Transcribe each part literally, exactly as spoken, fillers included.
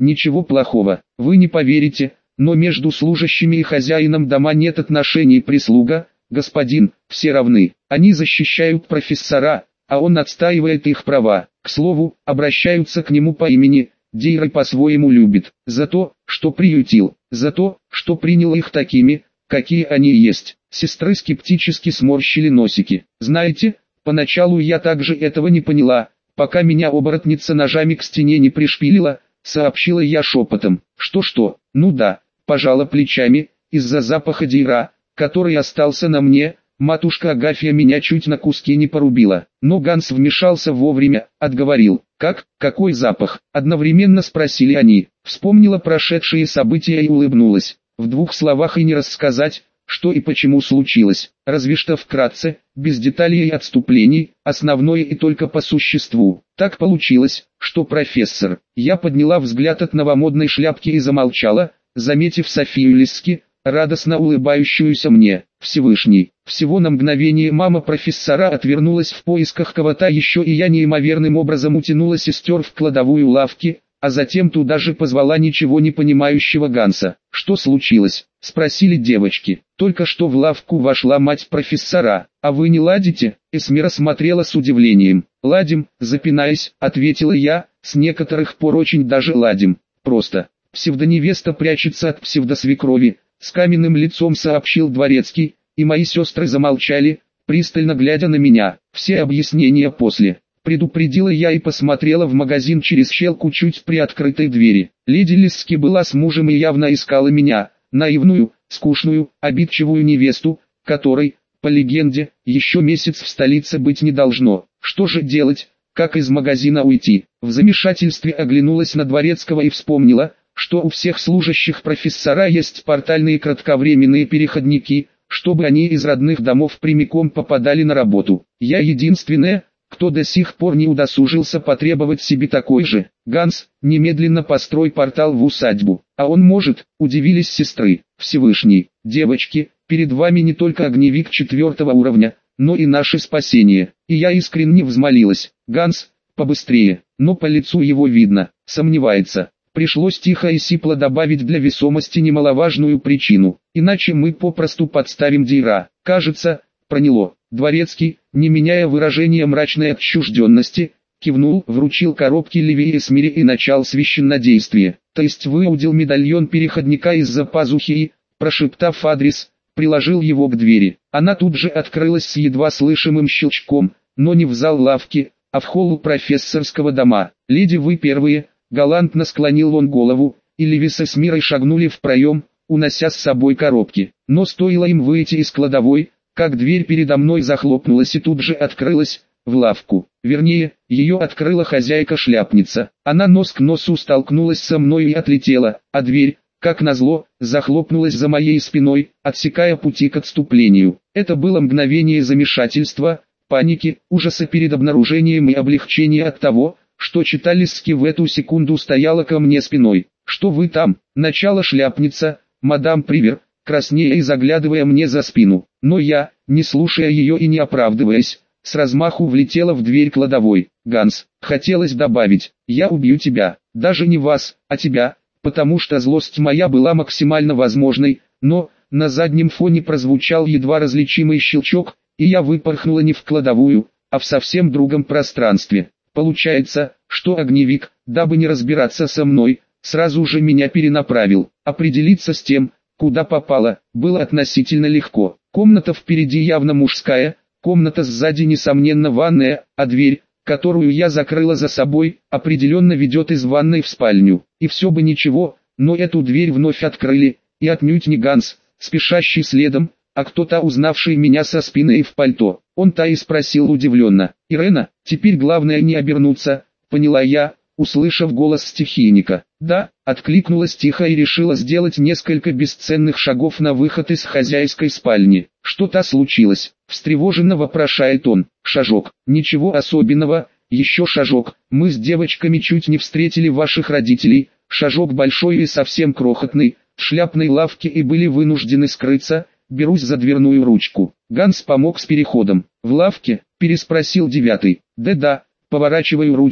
ничего плохого. Вы не поверите, но между служащими и хозяином дома нет отношений прислуга, господин, все равны. Они защищают профессора, а он отстаивает их права. К слову, обращаются к нему по имени, Дейра по-своему любит, за то, что приютил, за то, что принял их такими, какие они есть. Сестры скептически сморщили носики. Знаете, поначалу я также этого не поняла, пока меня оборотница ножами к стене не пришпилила, сообщила я шепотом. Что-что, ну да, пожала плечами, из-за запаха Дейра, который остался на мне, матушка Агафья меня чуть на куски не порубила. Но Ганс вмешался вовремя, отговорил. «Как? Какой запах?» – одновременно спросили они. Вспомнила прошедшие события и улыбнулась. В двух словах и не рассказать, что и почему случилось, разве что вкратце, без деталей и отступлений, основное и только по существу. Так получилось, что профессор. Я подняла взгляд от новомодной шляпки и замолчала, заметив Софию Лиски, радостно улыбающуюся мне. Всевышний. Всего на мгновение мама профессора отвернулась в поисках кого-то еще, и я неимоверным образом утянула сестер в кладовую лавки, а затем туда же позвала ничего не понимающего Ганса. «Что случилось?» – спросили девочки. «Только что в лавку вошла мать профессора. А вы не ладите?» Эсмира смотрела с удивлением. «Ладим», – запинаясь, ответила я, – «с некоторых пор очень даже ладим. Просто псевдоневеста прячется от псевдосвекрови», – с каменным лицом сообщил дворецкий, и мои сестры замолчали, пристально глядя на меня. «Все объяснения после», — предупредила я и посмотрела в магазин через щелку чуть приоткрытой двери. Леди Лиски была с мужем и явно искала меня, наивную, скучную, обидчивую невесту, которой, по легенде, еще месяц в столице быть не должно. Что же делать, как из магазина уйти? В замешательстве оглянулась на дворецкого и вспомнила, что у всех служащих профессора есть портальные кратковременные переходники, чтобы они из родных домов прямиком попадали на работу. Я единственная, кто до сих пор не удосужился потребовать себе такой же. «Ганс, немедленно построй портал в усадьбу». «А он может», — удивились сестры. «Всевышний, девочки, перед вами не только огневик четвертого уровня, но и наше спасение». И я искренне взмолилась. «Ганс, побыстрее». Но по лицу его видно, сомневается. Пришлось тихо и сипло добавить для весомости немаловажную причину, иначе мы попросту подставим Дейра. Кажется, проняло. Дворецкий, не меняя выражения мрачной отчужденности, кивнул, вручил коробки Леви и Эсмире и начал священнодействие. То есть выудил медальон переходника из-за пазухи и, прошептав адрес, приложил его к двери. Она тут же открылась с едва слышимым щелчком, но не в зал лавки, а в холл профессорского дома. «Леди, вы первые», — галантно склонил он голову, и Леви с Эсмирой шагнули в проем, унося с собой коробки. Но стоило им выйти из кладовой, как дверь передо мной захлопнулась и тут же открылась, в лавку. Вернее, ее открыла хозяйка-шляпница. Она нос к носу столкнулась со мной и отлетела, а дверь, как назло, захлопнулась за моей спиной, отсекая пути к отступлению. Это было мгновение замешательства, паники, ужаса перед обнаружением и облегчения от того, что читалиски в эту секунду стояла ко мне спиной. «Что вы там?» — начала шляпница, мадам Привер, краснея и заглядывая мне за спину. Но я, не слушая ее и не оправдываясь, с размаху влетела в дверь кладовой. «Ганс», хотелось добавить, «я убью тебя, даже не вас, а тебя», потому что злость моя была максимально возможной, но, на заднем фоне прозвучал едва различимый щелчок, и я выпорхнула не в кладовую, а в совсем другом пространстве. Получается, что огневик, дабы не разбираться со мной, сразу же меня перенаправил. Определиться с тем, куда попало, было относительно легко. Комната впереди явно мужская, комната сзади несомненно ванная, а дверь, которую я закрыла за собой, определенно ведет из ванной в спальню. И все бы ничего, но эту дверь вновь открыли, и отнюдь не Ганс, спешащий следом, а кто-то, узнавший меня со спины и в пальто. Он-то и спросил удивленно: «Ирена, теперь главное не обернуться», поняла я, услышав голос стихийника. «Да», откликнулась тихо и решила сделать несколько бесценных шагов на выход из хозяйской спальни. «Что-то случилось?» — встревоженно вопрошает он. «Шажок, ничего особенного, еще шажок, мы с девочками чуть не встретили ваших родителей, шажок большой и совсем крохотный, в шляпной лавке и были вынуждены скрыться». Берусь за дверную ручку. Ганс помог с переходом. «В лавке?» — переспросил девятый. «Да-да», поворачиваю ручку,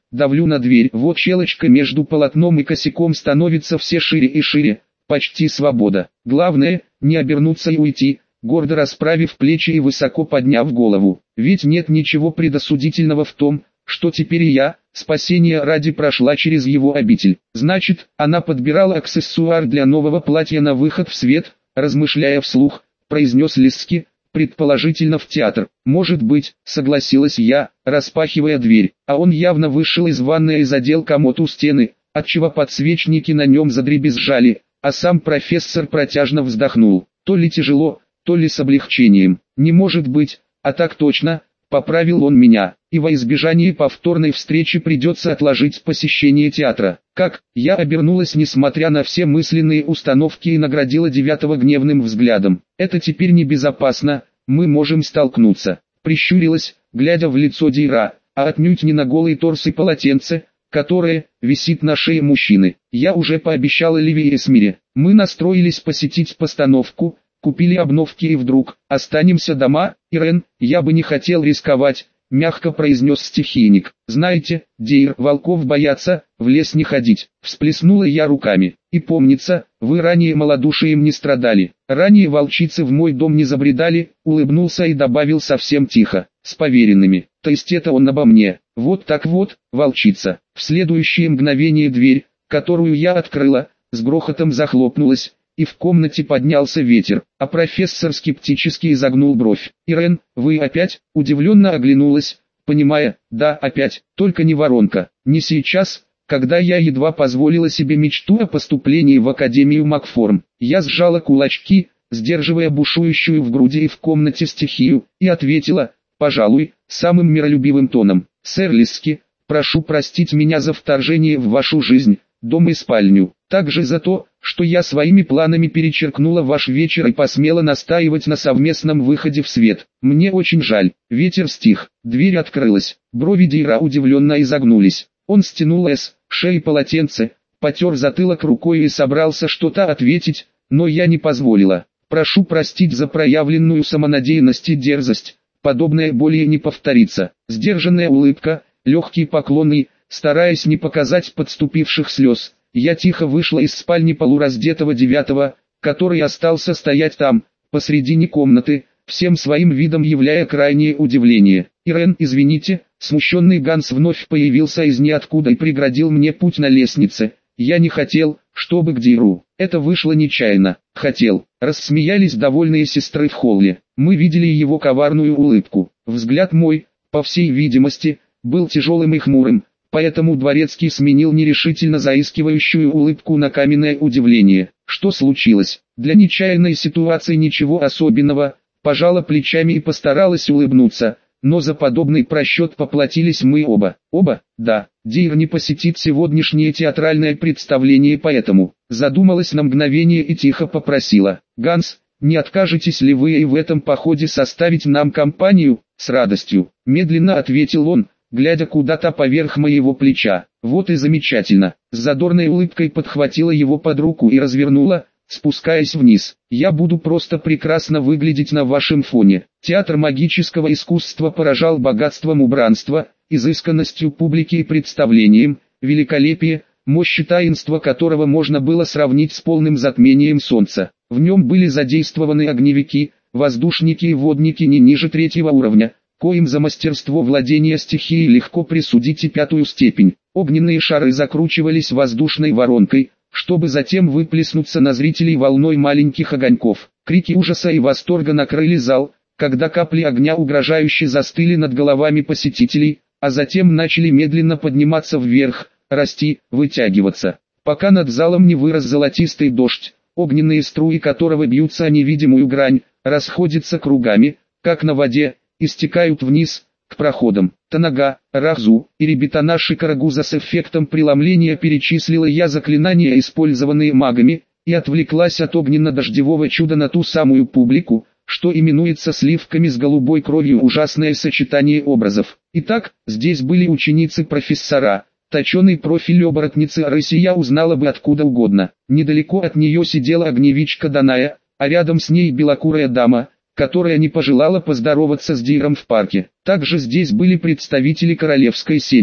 давлю на дверь. Вот щелочка между полотном и косяком становится все шире и шире. Почти свобода. Главное, не обернуться и уйти, гордо расправив плечи и высоко подняв голову. Ведь нет ничего предосудительного в том, что теперь и я, спасение ради, прошла через его обитель. Значит, она подбирала аксессуар для нового платья на выход в свет, размышляя вслух, произнес Лиски, предположительно в театр. Может быть, согласилась я, распахивая дверь, а он явно вышел из ванной и задел комод у стены, отчего подсвечники на нем задребезжали, а сам профессор протяжно вздохнул, то ли тяжело, то ли с облегчением. Не может быть, а так точно, поправил он меня, и во избежание повторной встречи придется отложить посещение театра. Как? Я обернулась, несмотря на все мысленные установки, и наградила Девятого гневным взглядом. Это теперь небезопасно, мы можем столкнуться. Прищурилась, глядя в лицо Дейра, а отнюдь не на голый торс и полотенце, которое висит на шее мужчины. Я уже пообещала Ливи и Эсмире. Мы настроились посетить постановку, купили обновки и вдруг останемся дома. Ирен, я бы не хотел рисковать, мягко произнес стихийник. Знаете, Дейр, волков боятся, в лес не ходить. Всплеснула я руками. И помнится, вы ранее малодушием не страдали. Ранее волчицы в мой дом не забредали, улыбнулся и добавил совсем тихо, с поверенными. То есть это он обо мне. Вот так вот, волчица. В следующее мгновение дверь, которую я открыла, с грохотом захлопнулась, и в комнате поднялся ветер, а профессор скептически изогнул бровь. «Ирен, вы опять?» Удивленно оглянулась, понимая, да, опять, только не воронка, не сейчас, когда я едва позволила себе мечту о поступлении в Академию Макформ. Я сжала кулачки, сдерживая бушующую в груди и в комнате стихию, и ответила, пожалуй, самым миролюбивым тоном. «Сэр Лиски, прошу простить меня за вторжение в вашу жизнь, дом и спальню, также за то, что я своими планами перечеркнула ваш вечер и посмела настаивать на совместном выходе в свет. Мне очень жаль». Ветер стих, дверь открылась, брови Дейра удивленно изогнулись. Он стянул с шеи полотенце, потер затылок рукой и собрался что-то ответить, но я не позволила. «Прошу простить за проявленную самонадеянность и дерзость, подобное более не повторится». Сдержанная улыбка, легкий поклон и, стараясь не показать подступивших слез, я тихо вышла из спальни полураздетого Девятого, который остался стоять там, посредине комнаты, всем своим видом являя крайнее удивление. «Ирен, извините», смущенный Ганс вновь появился из ниоткуда и преградил мне путь на лестнице. «Я не хотел, чтобы к Дейру. Это вышло нечаянно». «Хотел», рассмеялись довольные сестры в холле. Мы видели его коварную улыбку. Взгляд мой, по всей видимости, был тяжелым и хмурым, поэтому дворецкий сменил нерешительно заискивающую улыбку на каменное удивление. «Что случилось?» Для нечаянной ситуации ничего особенного, пожала плечами и постаралась улыбнуться, но за подобный просчет поплатились мы оба. Оба? Да, Дейр не посетит сегодняшнее театральное представление, поэтому задумалась на мгновение и тихо попросила: «Ганс, не откажетесь ли вы и в этом походе составить нам компанию?» «С радостью», медленно ответил он, глядя куда-то поверх моего плеча. «Вот и замечательно». С задорной улыбкой подхватила его под руку и развернула, спускаясь вниз. «Я буду просто прекрасно выглядеть на вашем фоне». Театр магического искусства поражал богатством убранства, изысканностью публики и представлением, великолепие, мощь и таинство которого можно было сравнить с полным затмением солнца. В нем были задействованы огневики, воздушники и водники не ниже третьего уровня, коим за мастерство владения стихией легко присудить и пятую степень. Огненные шары закручивались воздушной воронкой, чтобы затем выплеснуться на зрителей волной маленьких огоньков. Крики ужаса и восторга накрыли зал, когда капли огня угрожающе застыли над головами посетителей, а затем начали медленно подниматься вверх, расти, вытягиваться, пока над залом не вырос золотистый дождь, огненные струи которого бьются о невидимую грань, расходятся кругами, как на воде, и стекают вниз, к проходам. Танага, Рахзу и Ребетана Шикарагуза с эффектом преломления перечислила я заклинания, использованные магами, и отвлеклась от огненно-дождевого чуда на ту самую публику, что именуется сливками с голубой кровью, ужасное сочетание образов. Итак, здесь были ученицы профессора, точеный профиль оборотницы Арыси я узнала бы откуда угодно. Недалеко от нее сидела огневичка Даная, а рядом с ней белокурая дама, которая не пожелала поздороваться с Дейром в парке. Также здесь были представители королевской семьи.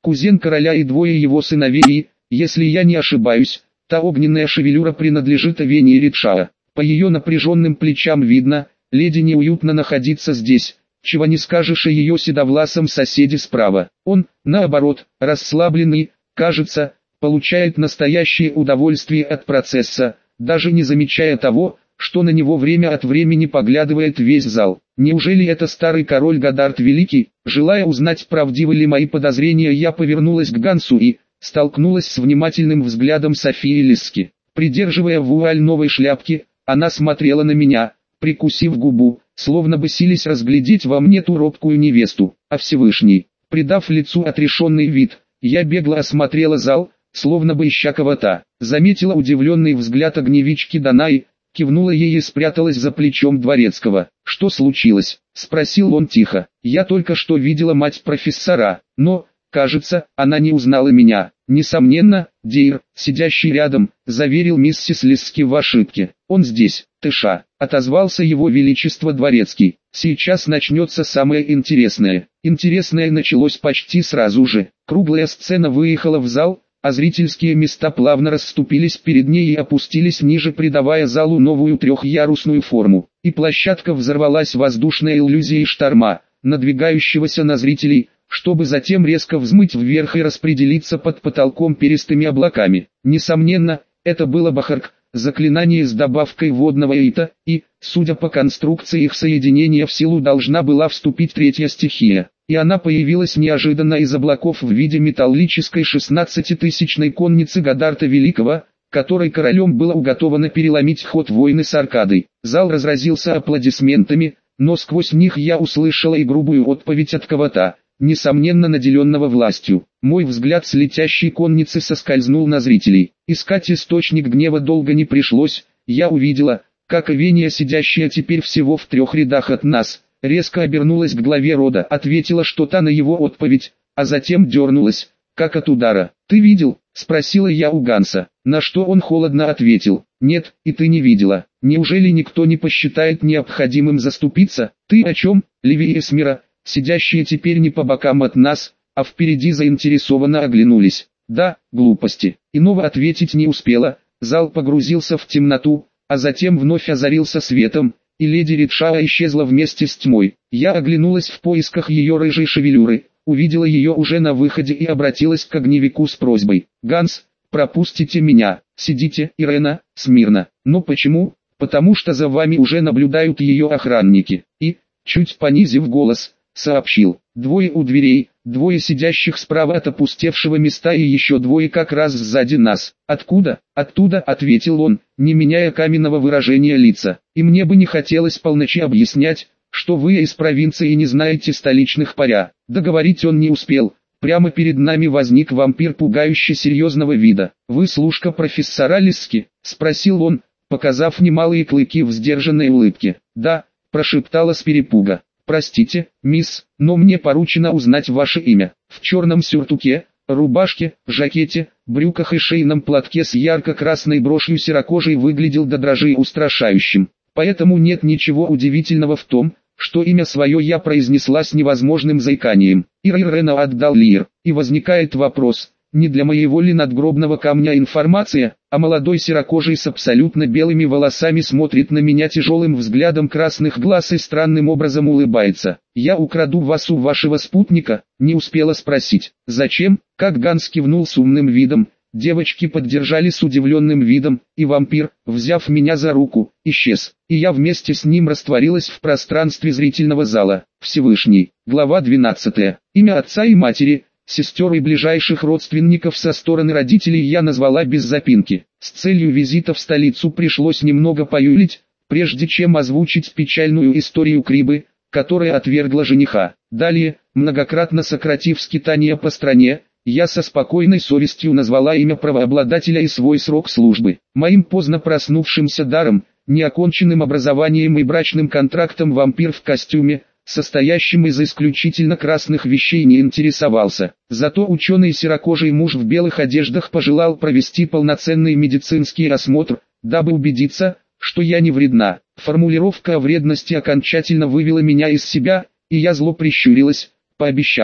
кузен короля и двое его сыновей и, если я не ошибаюсь, та огненная шевелюра принадлежит Авении Ридшаа. По ее напряженным плечам видно, леди неуютно находиться здесь, чего не скажешь о ее седовласом соседе справа. Он, наоборот, расслабленный, кажется, получает настоящее удовольствие от процесса, даже не замечая того, что на него время от времени поглядывает весь зал. Неужели это старый король Годдард Великий? Желая узнать, правдивы ли мои подозрения, я повернулась к Гансу и столкнулась с внимательным взглядом Софии Лиски. Придерживая вуаль новой шляпки, она смотрела на меня, прикусив губу, словно бы сились разглядеть во мне ту робкую невесту. А Всевышний, придав лицу отрешенный вид, я бегло осмотрела зал, словно бы ища кого-то. Заметила удивленный взгляд огневички Данаи, кивнула ей и спряталась за плечом дворецкого. «Что случилось?» — спросил он тихо. «Я только что видела мать профессора, но, кажется, она не узнала меня». «Несомненно, Дейр, сидящий рядом, заверил миссис Лиски в ошибке. Он здесь, Тыша», — отозвался его величество дворецкий. «Сейчас начнется самое интересное». Интересное началось почти сразу же. Круглая сцена выехала в зал, а зрительские места плавно расступились перед ней и опустились ниже, придавая залу новую трехъярусную форму. И площадка взорвалась воздушной иллюзией шторма, надвигающегося на зрителей, чтобы затем резко взмыть вверх и распределиться под потолком перистыми облаками. Несомненно, это было Бахарк, заклинание с добавкой водного ита, и, судя по конструкции их соединения, в силу должна была вступить третья стихия. И она появилась неожиданно из облаков в виде металлической шестнадцатитысячной конницы Годдарда Великого, которой королем было уготовано переломить ход войны с Аркадой. Зал разразился аплодисментами, но сквозь них я услышала и грубую отповедь от кого-то, несомненно наделенного властью. Мой взгляд с летящей конницы соскользнул на зрителей. Искать источник гнева долго не пришлось, я увидела, как Авения, сидящая теперь всего в трех рядах от нас, резко обернулась к главе рода, ответила что-то на его отповедь, а затем дернулась, как от удара. «Ты видел?» — спросила я у Ганса, на что он холодно ответил: «Нет, и ты не видела. Неужели никто не посчитает необходимым заступиться?» «Ты о чем, Ливи и Эсмира?» Сидящие теперь не по бокам от нас, а впереди заинтересованно оглянулись. «Да, глупости». Иного ответить не успела, зал погрузился в темноту, а затем вновь озарился светом, и леди Ридшаа исчезла вместе с тьмой. Я оглянулась в поисках ее рыжей шевелюры, увидела ее уже на выходе и обратилась к огневику с просьбой: «Ганс, пропустите меня, сидите, Ирена, смирно». «Но почему?» «Потому что за вами уже наблюдают ее охранники». И, чуть понизив голос, сообщил: «Двое у дверей, двое сидящих справа от опустевшего места и еще двое как раз сзади нас». «Откуда?» «Оттуда», — ответил он, не меняя каменного выражения лица. «И мне бы не хотелось полночи объяснять, что вы из провинции не знаете столичных паря». Договорить он не успел. Прямо перед нами возник вампир пугающе серьезного вида. «Вы служка профессора Лиски?» — спросил он, показав немалые клыки в сдержанной улыбке. «Да», — прошептала с перепуга. «Простите, мисс, но мне поручено узнать ваше имя». В черном сюртуке, рубашке, жакете, брюках и шейном платке с ярко-красной брошью серокожий выглядел до дрожи устрашающим. Поэтому нет ничего удивительного в том, что имя свое я произнесла с невозможным заиканием. Ир-Ирена отдал Лир. И возникает вопрос, не для моего ли надгробного камня информация, а молодой серокожий с абсолютно белыми волосами смотрит на меня тяжелым взглядом красных глаз и странным образом улыбается. «Я украду вас у вашего спутника?» — не успела спросить. «Зачем?» — как Ганс кивнул с умным видом, девочки поддержали с удивленным видом, и вампир, взяв меня за руку, исчез, и я вместе с ним растворилась в пространстве зрительного зала. Всевышний. Глава двенадцатая. Имя отца и матери, сестер и ближайших родственников со стороны родителей я назвала без запинки. С целью визита в столицу пришлось немного поюлить, прежде чем озвучить печальную историю Крибы, которая отвергла жениха. Далее, многократно сократив скитания по стране, я со спокойной совестью назвала имя правообладателя и свой срок службы. Моим поздно проснувшимся даром, неоконченным образованием и брачным контрактом вампир в костюме, состоящим из исключительно красных вещей, не интересовался. Зато ученый серокожий муж в белых одеждах пожелал провести полноценный медицинский осмотр, дабы убедиться, что я не вредна. Формулировка о вредности окончательно вывела меня из себя, и я зло прищурилась, пообещав: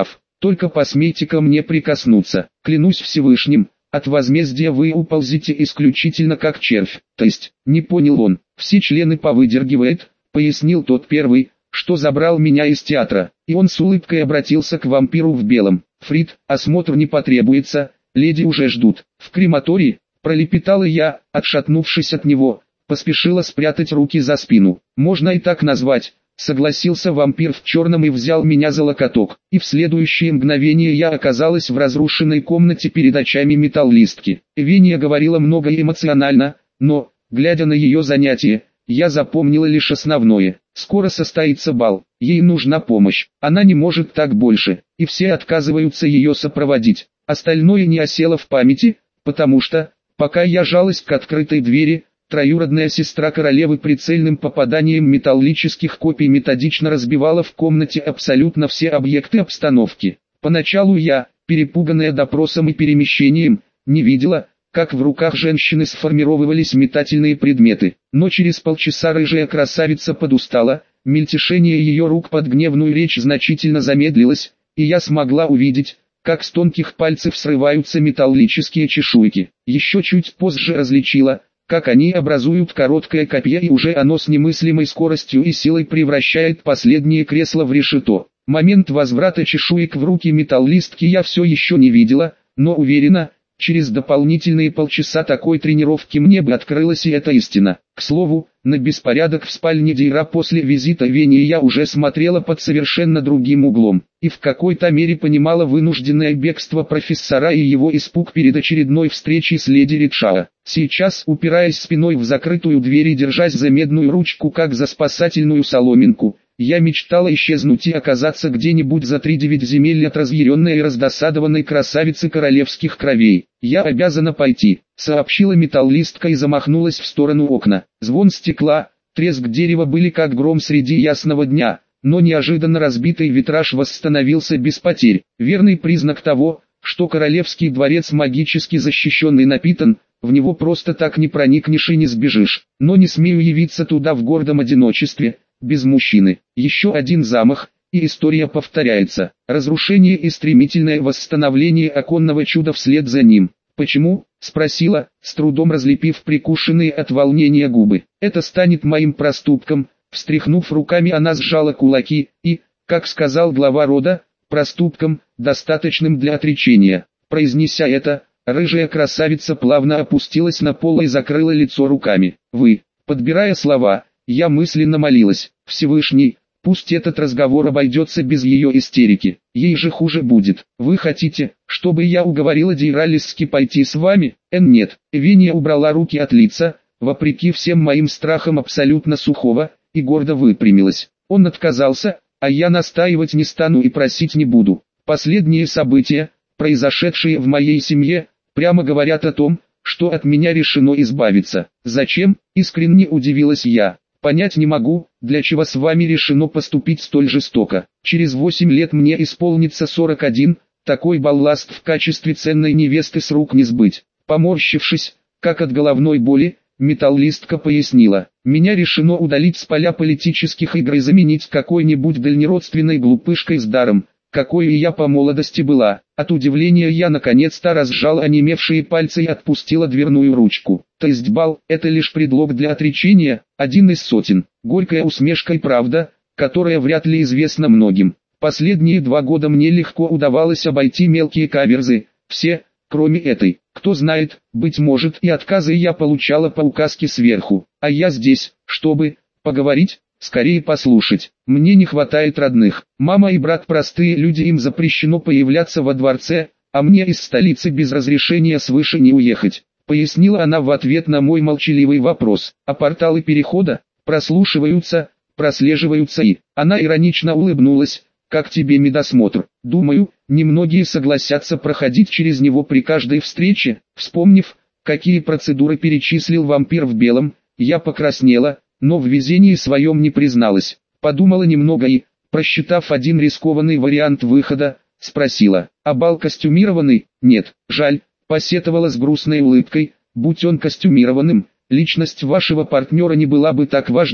только посмейте ко мне прикоснуться. Клянусь Всевышним, от возмездия вы уползите исключительно как червь. То есть, не понял он, все члены повыдергивает, пояснил тот первый, что забрал меня из театра. И он с улыбкой обратился к вампиру в белом. Фрид, осмотр не потребуется, леди уже ждут. В крематории, пролепетала я, отшатнувшись от него, поспешила спрятать руки за спину. Можно и так назвать. Согласился вампир в черном и взял меня за локоток, и в следующее мгновение я оказалась в разрушенной комнате перед очами металлистки. Вения говорила много эмоционально, но, глядя на ее занятие, я запомнила лишь основное. Скоро состоится бал, ей нужна помощь, она не может так больше, и все отказываются ее сопроводить. Остальное не осело в памяти, потому что, пока я жалась к открытой двери, троюродная сестра королевы прицельным попаданием металлических копий методично разбивала в комнате абсолютно все объекты обстановки. Поначалу я, перепуганная допросом и перемещением, не видела, как в руках женщины сформировывались метательные предметы, но через полчаса рыжая красавица подустала, мельтешение ее рук под гневную речь значительно замедлилось, и я смогла увидеть, как с тонких пальцев срываются металлические чешуйки. Еще чуть позже различила, как они образуют короткое копье, и уже оно с немыслимой скоростью и силой превращает последнее кресло в решето. Момент возврата чешуек в руки металлистки я все еще не видела, но уверена, через дополнительные полчаса такой тренировки мне бы открылась и эта истина. К слову, на беспорядок в спальне Дейра после визита Вени я уже смотрела под совершенно другим углом, и в какой-то мере понимала вынужденное бегство профессора и его испуг перед очередной встречей с леди Ридшаа. Сейчас, упираясь спиной в закрытую дверь и держась за медную ручку как за спасательную соломинку, я мечтала исчезнуть и оказаться где-нибудь за три девять земель от разъяренной и раздосадованной красавицы королевских кровей. «Я обязана пойти», — сообщила металлистка и замахнулась в сторону окна. Звон стекла, треск дерева были как гром среди ясного дня, но неожиданно разбитый витраж восстановился без потерь. Верный признак того, что королевский дворец магически защищен и напитан, в него просто так не проникнешь и не сбежишь. Но не смею явиться туда в гордом одиночестве, без мужчины. Еще один замах, и история повторяется. Разрушение и стремительное восстановление оконного чуда вслед за ним. «Почему?» — спросила, с трудом разлепив прикушенные от волнения губы. «Это станет моим проступком». Встряхнув руками, она сжала кулаки и, как сказал глава рода, проступком, достаточным для отречения. Произнеся это, рыжая красавица плавно опустилась на пол и закрыла лицо руками. «Вы», подбирая слова, я мысленно молилась: «Всевышний, пусть этот разговор обойдется без ее истерики, ей же хуже будет. Вы хотите, чтобы я уговорила Дейра Лисски пойти с вами?» «Эн, нет». Вения убрала руки от лица, вопреки всем моим страхам абсолютно сухого, и гордо выпрямилась. Он отказался, а я настаивать не стану и просить не буду. Последние события, произошедшие в моей семье, прямо говорят о том, что от меня решено избавиться. «Зачем?» — искренне удивилась я. «Понять не могу, для чего с вами решено поступить столь жестоко. Через восемь лет мне исполнится сорок один, такой балласт в качестве ценной невесты с рук не сбыть». Поморщившись, как от головной боли, металлистка пояснила: «Меня решено удалить с поля политических игр и заменить какой-нибудь дальнеродственной глупышкой с даром, какой и я по молодости была». От удивления я наконец-то разжала онемевшие пальцы и отпустила дверную ручку. «То есть бал — это лишь предлог для отречения, один из сотен». Горькая усмешка и правда, которая вряд ли известна многим. Последние два года мне легко удавалось обойти мелкие каверзы, все, кроме этой. Кто знает, быть может и отказы я получала по указке сверху, а я здесь, чтобы поговорить. Скорее послушать. Мне не хватает родных. Мама и брат простые люди, им запрещено появляться во дворце, а мне из столицы без разрешения свыше не уехать», — пояснила она в ответ на мой молчаливый вопрос. «А порталы перехода прослушиваются, прослеживаются и...» Она иронично улыбнулась. «Как тебе медосмотр?» «Думаю, немногие согласятся проходить через него при каждой встрече». Вспомнив, какие процедуры перечислил вампир в белом, я покраснела, но в везении своем не призналась. Подумала немного и, просчитав один рискованный вариант выхода, спросила: «А бал костюмированный?» «Нет, жаль», — посетовала с грустной улыбкой. «Будь он костюмированным, личность вашего партнера не была бы так важна».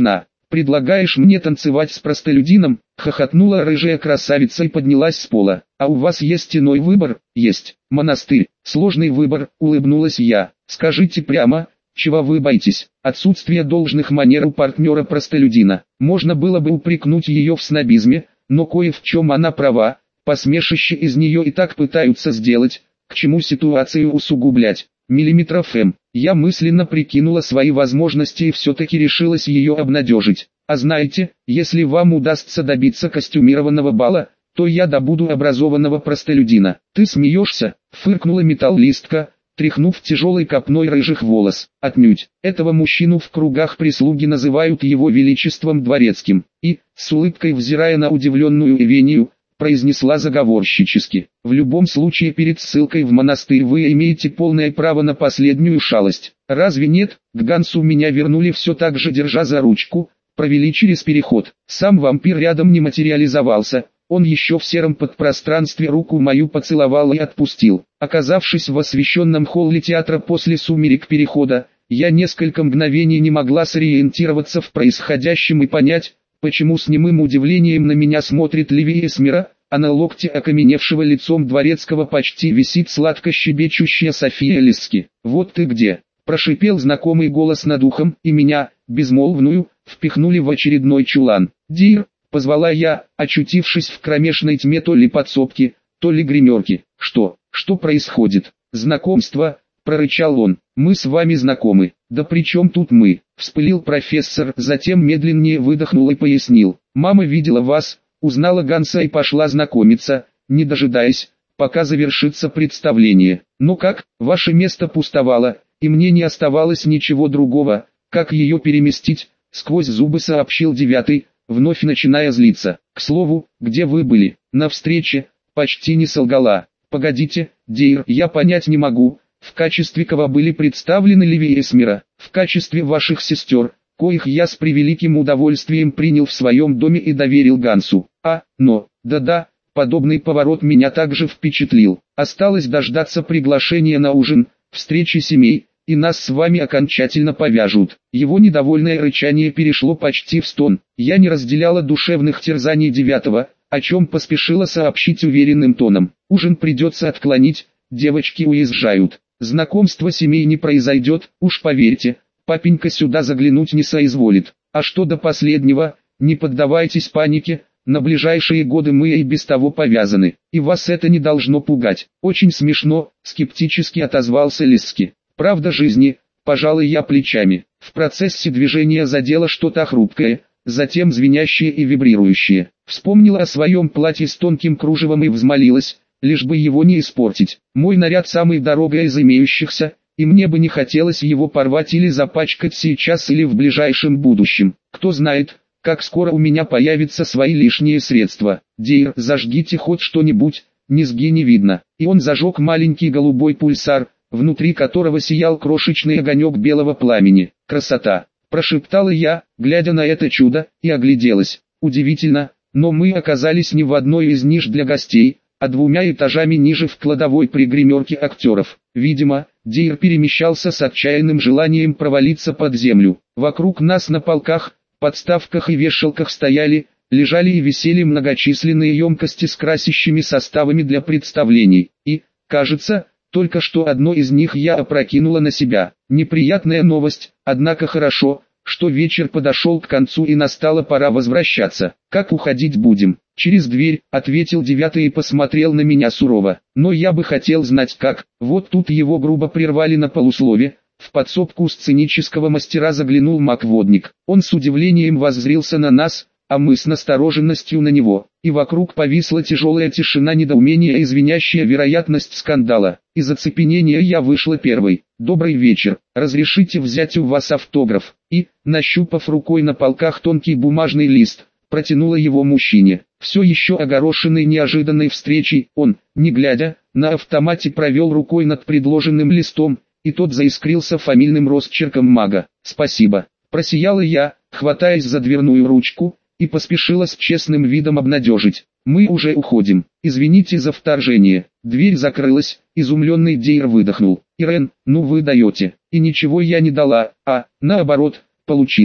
«Предлагаешь мне танцевать с простолюдином?» — хохотнула рыжая красавица и поднялась с пола. «А у вас есть иной выбор?» «Есть. Монастырь. Сложный выбор», — улыбнулась я. «Скажите прямо, чего вы боитесь?» Отсутствие должных манер у партнера-простолюдина. Можно было бы упрекнуть ее в снобизме, но кое в чем она права. Посмешище из нее и так пытаются сделать, к чему ситуацию усугублять. Миллиметров М. Я мысленно прикинула свои возможности и все-таки решилась ее обнадежить. А знаете, если вам удастся добиться костюмированного бала, то я добуду образованного простолюдина. Ты смеешься? Фыркнула металлистка, тряхнув тяжелой копной рыжих волос. Отнюдь. Этого мужчину в кругах прислуги называют его величеством дворецким. И, с улыбкой взирая на удивленную Эвению, произнесла заговорщически: «В любом случае перед ссылкой в монастырь вы имеете полное право на последнюю шалость. Разве нет?» К Гансу меня вернули все так же, держа за ручку, провели через переход. Сам вампир рядом не материализовался, он еще в сером подпространстве руку мою поцеловал и отпустил. Оказавшись в освещенном холле театра после сумерек перехода, я несколько мгновений не могла сориентироваться в происходящем и понять, почему с немым удивлением на меня смотрит Ливия Эсмера, а на локте окаменевшего лицом дворецкого почти висит сладко щебечущая София Лиски. «Вот ты где!» – прошипел знакомый голос над ухом, и меня, безмолвную, впихнули в очередной чулан. «Дир!» – позвала я, очутившись в кромешной тьме то ли подсобки, то ли гримерки. «Что? Что происходит?» «Знакомство!» – прорычал он. «Мы с вами знакомы». «Да при чем тут мы?» – вспылил профессор, затем медленнее выдохнул и пояснил. «Мама видела вас, узнала Ганса и пошла знакомиться, не дожидаясь, пока завершится представление. Ну как, ваше место пустовало, и мне не оставалось ничего другого, как ее переместить», – сквозь зубы сообщил девятый, вновь начиная злиться. «К слову, где вы были?» «На встрече», – почти не солгала. «Погодите, Дейр, я понять не могу». В качестве кого были представлены Ливия Эсмера? В качестве ваших сестер, коих я с превеликим удовольствием принял в своем доме и доверил Гансу. А, но, да-да, подобный поворот меня также впечатлил. Осталось дождаться приглашения на ужин, встречи семей, и нас с вами окончательно повяжут. Его недовольное рычание перешло почти в стон. Я не разделяла душевных терзаний девятого, о чем поспешила сообщить уверенным тоном. Ужин придется отклонить, девочки уезжают. Знакомство семей не произойдет, уж поверьте, папенька сюда заглянуть не соизволит. А что до последнего, не поддавайтесь панике, на ближайшие годы мы и без того повязаны, и вас это не должно пугать. Очень смешно, скептически отозвался Лиски. Правда жизни, пожалуй я плечами. В процессе движения задело что-то хрупкое, затем звенящее и вибрирующее. Вспомнила о своем платье с тонким кружевом и взмолилась, лишь бы его не испортить. Мой наряд самый дорогой из имеющихся, и мне бы не хотелось его порвать или запачкать сейчас или в ближайшем будущем. Кто знает, как скоро у меня появятся свои лишние средства. Дейр, зажгите хоть что-нибудь, низги не видно. И он зажег маленький голубой пульсар, внутри которого сиял крошечный огонек белого пламени. «Красота!» – прошептала я, глядя на это чудо, и огляделась. Удивительно, но мы оказались не в одной из ниш для гостей, а двумя этажами ниже в кладовой при гримерке актеров. Видимо, Дейр перемещался с отчаянным желанием провалиться под землю. Вокруг нас на полках, подставках и вешалках стояли, лежали и висели многочисленные емкости с красящими составами для представлений. И, кажется, только что одно из них я опрокинула на себя. Неприятная новость, однако хорошо, что вечер подошел к концу и настала пора возвращаться. «Как уходить будем?» «Через дверь», — ответил девятый и посмотрел на меня сурово. «Но я бы хотел знать как». Вот тут его грубо прервали на полуслове. В подсобку сценического мастера заглянул маг-водник. Он с удивлением воззрился на нас, а мы с настороженностью на него. И вокруг повисла тяжелая тишина недоумения и звенящая вероятность скандала. Из оцепенения я вышла первой. «Добрый вечер, разрешите взять у вас автограф?» И, нащупав рукой на полках тонкий бумажный лист, протянула его мужчине. Все еще огорошенный неожиданной встречей, он, не глядя, на автомате провел рукой над предложенным листом, и тот заискрился фамильным росчерком мага. «Спасибо», — просияла я, хватаясь за дверную ручку, и поспешила с честным видом обнадежить. «Мы уже уходим. Извините за вторжение». Дверь закрылась, изумленный Дейр выдохнул. «Ирен, ну вы даете. И ничего я не дала, а, наоборот, получила.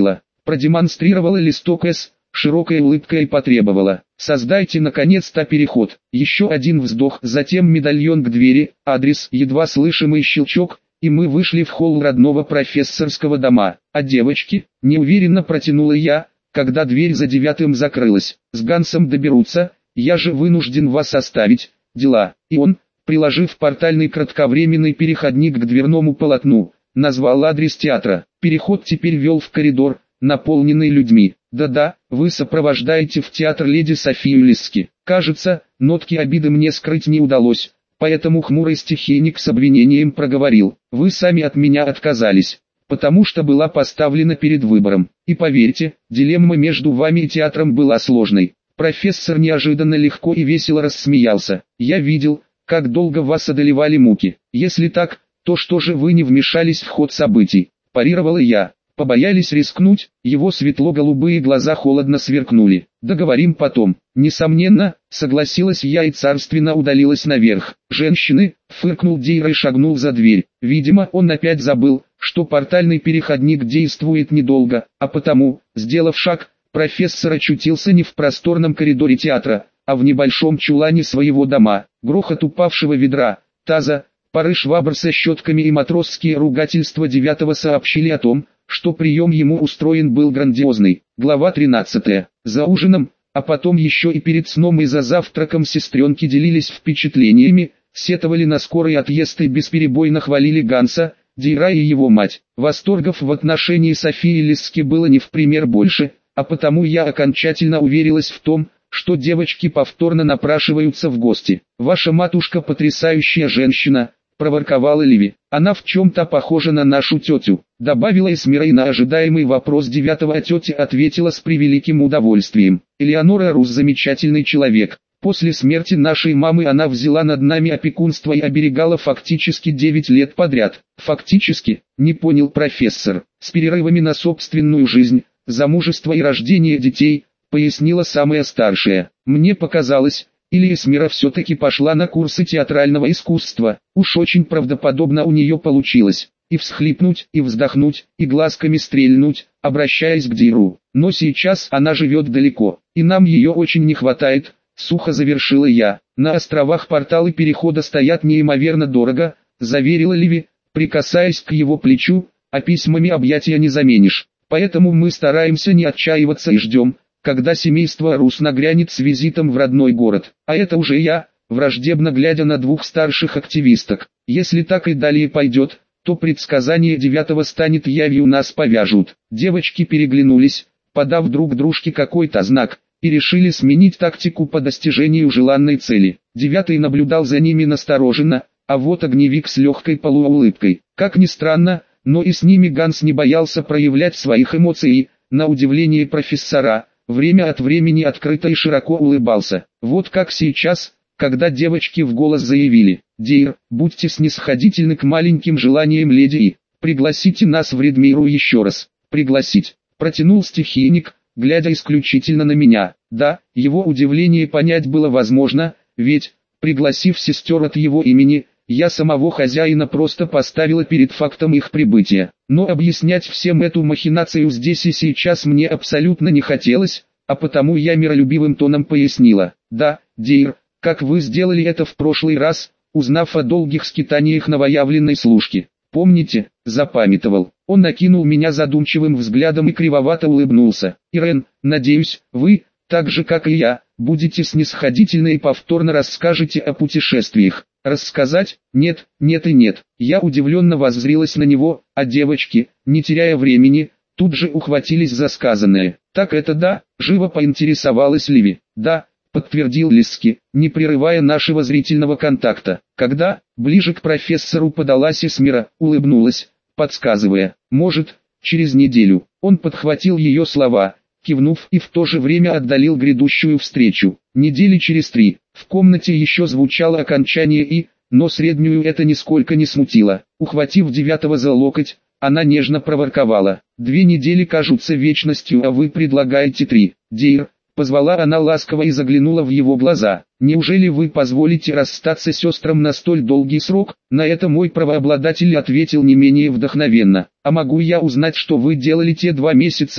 продемонстрировала листок С, широкой улыбкой и потребовала: «Создайте наконец-то переход». Еще один вздох, затем медальон к двери, адрес, едва слышимый щелчок, и мы вышли в холл родного профессорского дома. «А девочки?» – неуверенно протянула я, когда дверь за девятым закрылась. «С Гансом доберутся, я же вынужден вас оставить, дела». И он, приложив портальный кратковременный переходник к дверному полотну, назвал адрес театра. Переход теперь вел в коридор, наполненный людьми. «Да-да, вы сопровождаете в театр леди Софию Лисски». Кажется, нотки обиды мне скрыть не удалось, поэтому хмурый стихийник с обвинением проговорил: «Вы сами от меня отказались, потому что была поставлена перед выбором. И поверьте, дилемма между вами и театром была сложной». Профессор неожиданно легко и весело рассмеялся. «Я видел, как долго вас одолевали муки. Если так, то что же вы не вмешались в ход событий?» – парировала я. Побоялись рискнуть, его светло-голубые глаза холодно сверкнули. «Договорим потом». «Несомненно», согласилась я и царственно удалилась наверх. «Женщины», фыркнул Дейр и шагнул за дверь. Видимо, он опять забыл, что портальный переходник действует недолго, а потому, сделав шаг, профессор очутился не в просторном коридоре театра, а в небольшом чулане своего дома. Грохот упавшего ведра, таза, пары швабр со щетками и матросские ругательства девятого сообщили о том, что прием ему устроен был грандиозный. Глава тринадцатая. За ужином, а потом еще и перед сном и за завтраком сестренки делились впечатлениями, сетовали на скорый отъезд и бесперебойно хвалили Ганса, Дейра и его мать. Восторгов в отношении Софии Лисски было не в пример больше, а потому я окончательно уверилась в том, что девочки повторно напрашиваются в гости. «Ваша матушка потрясающая женщина», — проворковала Ливи. «Она в чем-то похожа на нашу тетю», — добавила Эсмира, и на ожидаемый вопрос девятого тетя ответила с превеликим удовольствием. «Элеонора Рус замечательный человек. После смерти нашей мамы она взяла над нами опекунство и оберегала фактически девять лет подряд». «Фактически?» — не понял профессор. «С перерывами на собственную жизнь, замужество и рождение детей», — пояснила самая старшая. «Мне показалось, или Эсмира все-таки пошла на курсы театрального искусства, уж очень правдоподобно у нее получилось». И всхлипнуть, и вздохнуть, и глазками стрельнуть, обращаясь к Дейру. «Но сейчас она живет далеко, и нам ее очень не хватает», — сухо завершила я. «На островах порталы перехода стоят неимоверно дорого», — заверила Ливи, прикасаясь к его плечу, «а письмами объятия не заменишь. Поэтому мы стараемся не отчаиваться и ждем, когда семейство Рус нагрянет с визитом в родной город. А это уже я», враждебно глядя на двух старших активисток. «Если так и далее пойдет, то предсказание девятого станет явью, нас повяжут». Девочки переглянулись, подав друг дружке какой-то знак, и решили сменить тактику по достижению желанной цели. Девятый наблюдал за ними настороженно, а вот огневик с легкой полуулыбкой. Как ни странно, но и с ними Ганс не боялся проявлять своих эмоций и, на удивление профессора, время от времени открыто и широко улыбался. Вот как сейчас, когда девочки в голос заявили: «Дейр, будьте снисходительны к маленьким желаниям леди и пригласите нас в Редмиру еще раз». «Пригласить», — протянул стихийник, глядя исключительно на меня. Да, его удивление понять было возможно, ведь, пригласив сестер от его имени, я самого хозяина просто поставила перед фактом их прибытия. Но объяснять всем эту махинацию здесь и сейчас мне абсолютно не хотелось, а потому я миролюбивым тоном пояснила: «Да, Дейр, как вы сделали это в прошлый раз, узнав о долгих скитаниях новоявленной служки. Помните?» Запамятовал. Он накинул меня задумчивым взглядом и кривовато улыбнулся. «Ирен, надеюсь, вы, так же как и я, будете снисходительны и повторно расскажете о путешествиях». «Рассказать? Нет, нет и нет». Я удивленно воззрилась на него, а девочки, не теряя времени, тут же ухватились за сказанное. «Так это да?» — живо поинтересовалась Ливи. «Да», — подтвердил Лисски, не прерывая нашего зрительного контакта. «Когда?» — ближе к профессору подалась Эсмира, улыбнулась, подсказывая: «Может, через неделю». Он подхватил ее слова, кивнув, и в то же время отдалил грядущую встречу. Недели через три. В комнате еще звучало окончание «и», но среднюю это нисколько не смутило. Ухватив девятого за локоть, она нежно проворковала: «Две недели кажутся вечностью, а вы предлагаете три». «Дейр», — позвала она ласково и заглянула в его глаза, «неужели вы позволите расстаться с сестрам на столь долгий срок?» На это мой правообладатель ответил не менее вдохновенно: «А могу я узнать, что вы делали те два месяца,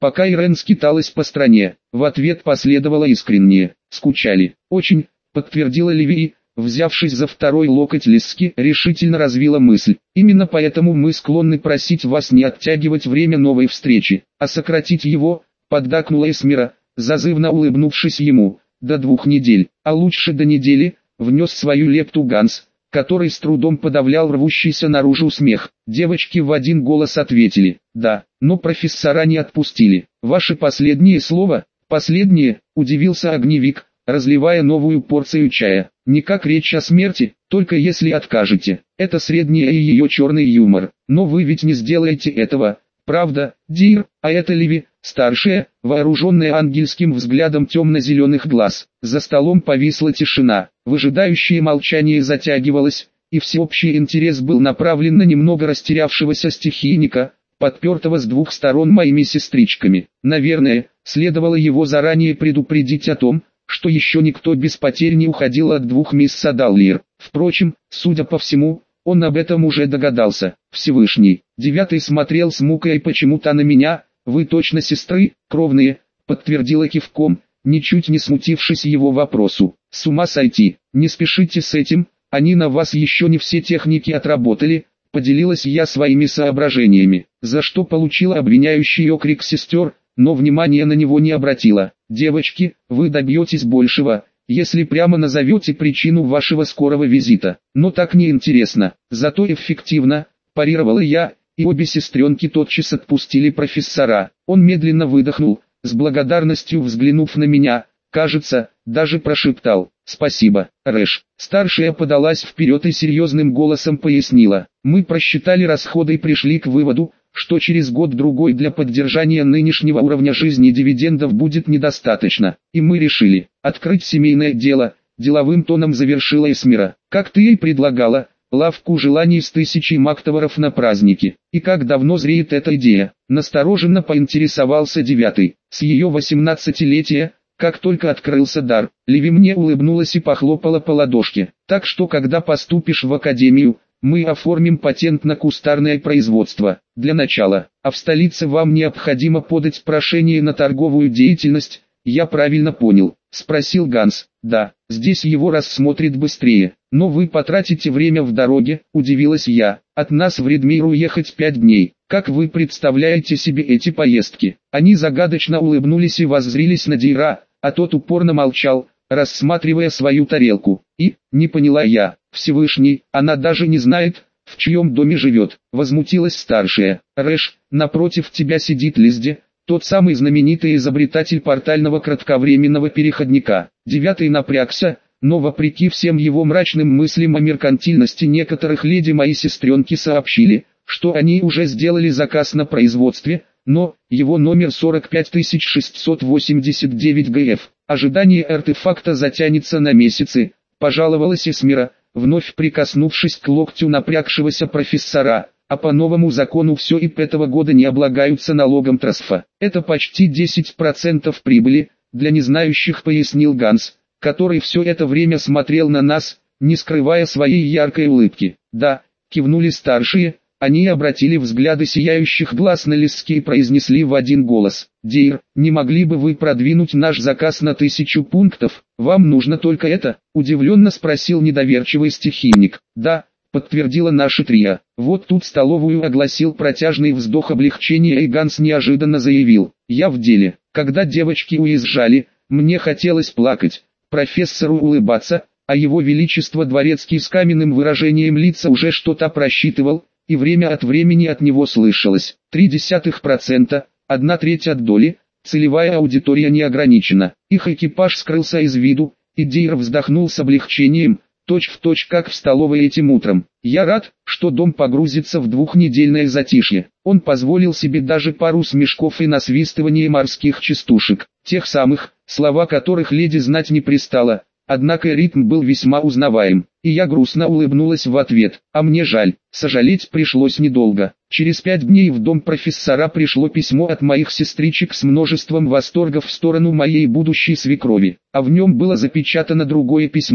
пока Ирен скиталась по стране. В ответ последовало искреннее: «Скучали». «Очень», подтвердила Ливи, взявшись за второй локоть Лиски, решительно развила мысль. «Именно поэтому мы склонны просить вас не оттягивать время новой встречи, а сократить его», поддакнула Эсмира, зазывно улыбнувшись ему. «До двух недель, а лучше до недели», внес свою лепту Ганс, который с трудом подавлял рвущийся наружу смех. Девочки в один голос ответили: «Да», но профессора не отпустили. «Ваше последнее слово?» «Последнее», удивился огневик, разливая новую порцию чая. «Никак речь о смерти, только если откажете. Это средняя и ее черный юмор. Но вы ведь не сделаете этого, правда, Дир?» «А это Ливи, старшая, вооруженная ангельским взглядом темно-зеленых глаз». За столом повисла тишина, выжидающее молчание затягивалось, и всеобщий интерес был направлен на немного растерявшегося стихийника, подпертого с двух сторон моими сестричками. Наверное, следовало его заранее предупредить о том, что еще никто без потерь не уходил от двух мисс Садаллиер. Впрочем, судя по всему, он об этом уже догадался. Всевышний. Девятый смотрел с мукой почему-то на меня. «Вы точно сестры, кровные?» подтвердила кивком, ничуть не смутившись его вопросу. «С ума сойти, не спешите с этим, они на вас еще не все техники отработали», поделилась я своими соображениями, за что получила обвиняющий окрик сестер, но внимания на него не обратила. «Девочки, вы добьетесь большего, если прямо назовете причину вашего скорого визита. Но так не интересно, зато эффективно», парировала я, и обе сестренки тотчас отпустили профессора. Он медленно выдохнул, с благодарностью взглянув на меня, кажется, даже прошептал: «Спасибо, Рэш». Старшая подалась вперед и серьезным голосом пояснила: «Мы просчитали расходы и пришли к выводу, что через год-другой для поддержания нынешнего уровня жизни дивидендов будет недостаточно, и мы решили открыть семейное дело», деловым тоном завершила Эсмира. «Как ты ей предлагала, лавку желаний с тысячей мактоваров на праздники. И как давно зреет эта идея?» Настороженно поинтересовался девятый. «С ее восемнадцатилетия, как только открылся дар». Ливи мне улыбнулась и похлопала по ладошке. «Так что когда поступишь в академию, мы оформим патент на кустарное производство. Для начала, а в столице вам необходимо подать прошение на торговую деятельность, я правильно понял?» Спросил Ганс. «Да, здесь его рассмотрят быстрее, но вы потратите время в дороге», удивилась я. «От нас в Редмир уехать пять дней. Как вы представляете себе эти поездки?» Они загадочно улыбнулись и воззрились на Дейра, а тот упорно молчал, рассматривая свою тарелку. «И, не поняла я, Всевышний, она даже не знает, в чьем доме живет», возмутилась старшая. «Рэш, напротив тебя сидит Лизди, тот самый знаменитый изобретатель портального кратковременного переходника». Девятый напрягся, но вопреки всем его мрачным мыслям о меркантильности некоторых леди мои сестренки сообщили, что они уже сделали заказ на производстве, но его номер сорок пять тысяч шестьсот восемьдесят девять гэ эф. Ожидание артефакта затянется на месяцы, пожаловалась Эсмира, вновь прикоснувшись к локтю напрягшегося профессора. «А по новому закону все и этого года не облагаются налогом трасфа. Это почти десять процентов прибыли», для незнающих пояснил Ганс, который все это время смотрел на нас, не скрывая своей яркой улыбки. «Да», кивнули старшие, они обратили взгляды сияющих глаз на Лиски и произнесли в один голос: «Дейр, не могли бы вы продвинуть наш заказ на тысячу пунктов? Вам нужно только это?» удивленно спросил недоверчивый стихийник. «Да», подтвердила наша трио. Вот тут столовую огласил протяжный вздох облегчения, и Ганс неожиданно заявил: «Я в деле». Когда девочки уезжали, мне хотелось плакать, профессору улыбаться, а его величество дворецкий с каменным выражением лица уже что-то просчитывал, и время от времени от него слышалось: три десятых процента, одна треть от доли, целевая аудитория не ограничена. Их экипаж скрылся из виду, и Дейр вздохнул с облегчением, точь в точь как в столовой этим утром. «Я рад, что дом погрузится в двухнедельное затишье». Он позволил себе даже пару смешков и насвистывание морских частушек, тех самых, слова которых леди знать не пристало, однако ритм был весьма узнаваем, и я грустно улыбнулась в ответ. А мне жаль, сожалеть пришлось недолго. Через пять дней в дом профессора пришло письмо от моих сестричек с множеством восторгов в сторону моей будущей свекрови, а в нем было запечатано другое письмо,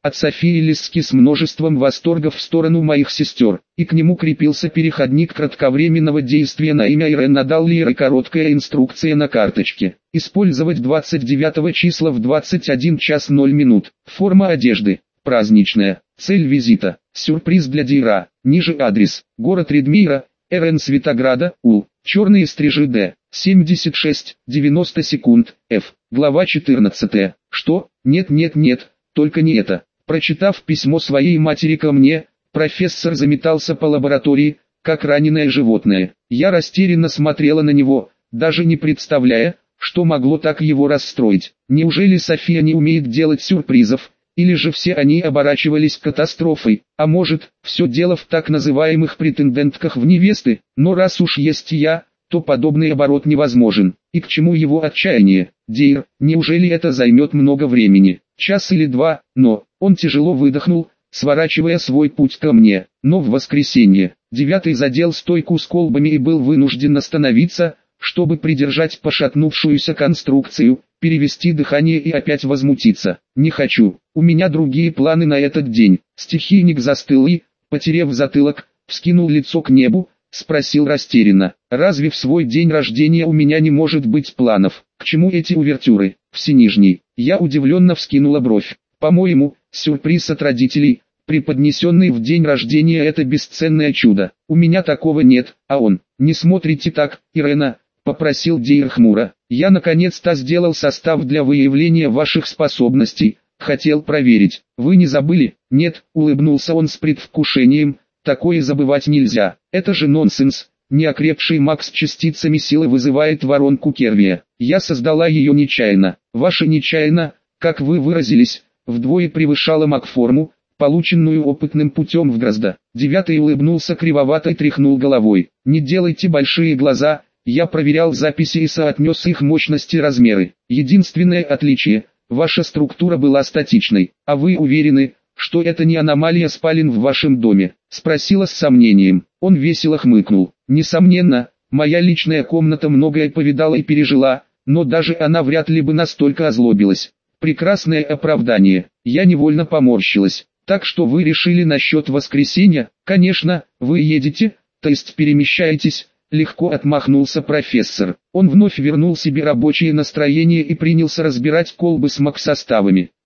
от Софии Лиски с множеством восторгов в сторону моих сестер, и к нему крепился переходник кратковременного действия на имя Ирен Надаллиер и короткая инструкция на карточке. Использовать двадцать девятого числа в двадцать один час ноль минут. Форма одежды. Праздничная. Цель визита. Сюрприз для Дейра. Ниже адрес. Город Редмира, эр эн Светограда, У. Черные стрижи Д. семьдесят шесть, девяносто секунд, Ф. Глава четырнадцатая. Что? Нет нет нет, только не это. Прочитав письмо своей матери ко мне, профессор заметался по лаборатории, как раненое животное. Я растерянно смотрела на него, даже не представляя, что могло так его расстроить. Неужели София не умеет делать сюрпризов? Или же все они оборачивались катастрофой, а может, все дело в так называемых претендентках в невесты, но раз уж есть я, то подобный оборот невозможен. И к чему его отчаяние? Дейр, неужели это займет много времени? Час или два, но, он тяжело выдохнул, сворачивая свой путь ко мне. Но в воскресенье, девятый задел стойку с колбами и был вынужден остановиться, чтобы придержать пошатнувшуюся конструкцию, перевести дыхание и опять возмутиться. Не хочу, у меня другие планы на этот день. Стихийник застыл и, потеряв затылок, вскинул лицо к небу, спросил растерянно: разве в свой день рождения у меня не может быть планов? К чему эти увертюры? Всенижний. Я удивленно вскинула бровь. По-моему, сюрприз от родителей, преподнесенный в день рождения, это бесценное чудо. У меня такого нет, а он. Не смотрите так, Ирена, попросил Дейр хмуро. Я наконец-то сделал состав для выявления ваших способностей, хотел проверить. Вы не забыли? Нет, улыбнулся он с предвкушением. Такое забывать нельзя. Это же нонсенс. Неокрепший маг с частицами силы вызывает воронку Кервия. Я создала ее нечаянно. Ваша нечаянно, как вы выразились, вдвое превышала магформу, полученную опытным путем в Грозда. Девятый улыбнулся кривовато и тряхнул головой. Не делайте большие глаза, я проверял записи и соотнес их мощности и размеры. Единственное отличие, ваша структура была статичной. А вы уверены, что это не аномалия спален в вашем доме? Спросила с сомнением. Он весело хмыкнул. Несомненно, моя личная комната многое повидала и пережила, но даже она вряд ли бы настолько озлобилась. Прекрасное оправдание. Я невольно поморщилась. Так что вы решили насчет воскресенья? Конечно, вы едете, то есть перемещаетесь. Легко отмахнулся профессор. Он вновь вернул себе рабочее настроение и принялся разбирать колбы с маг-составами.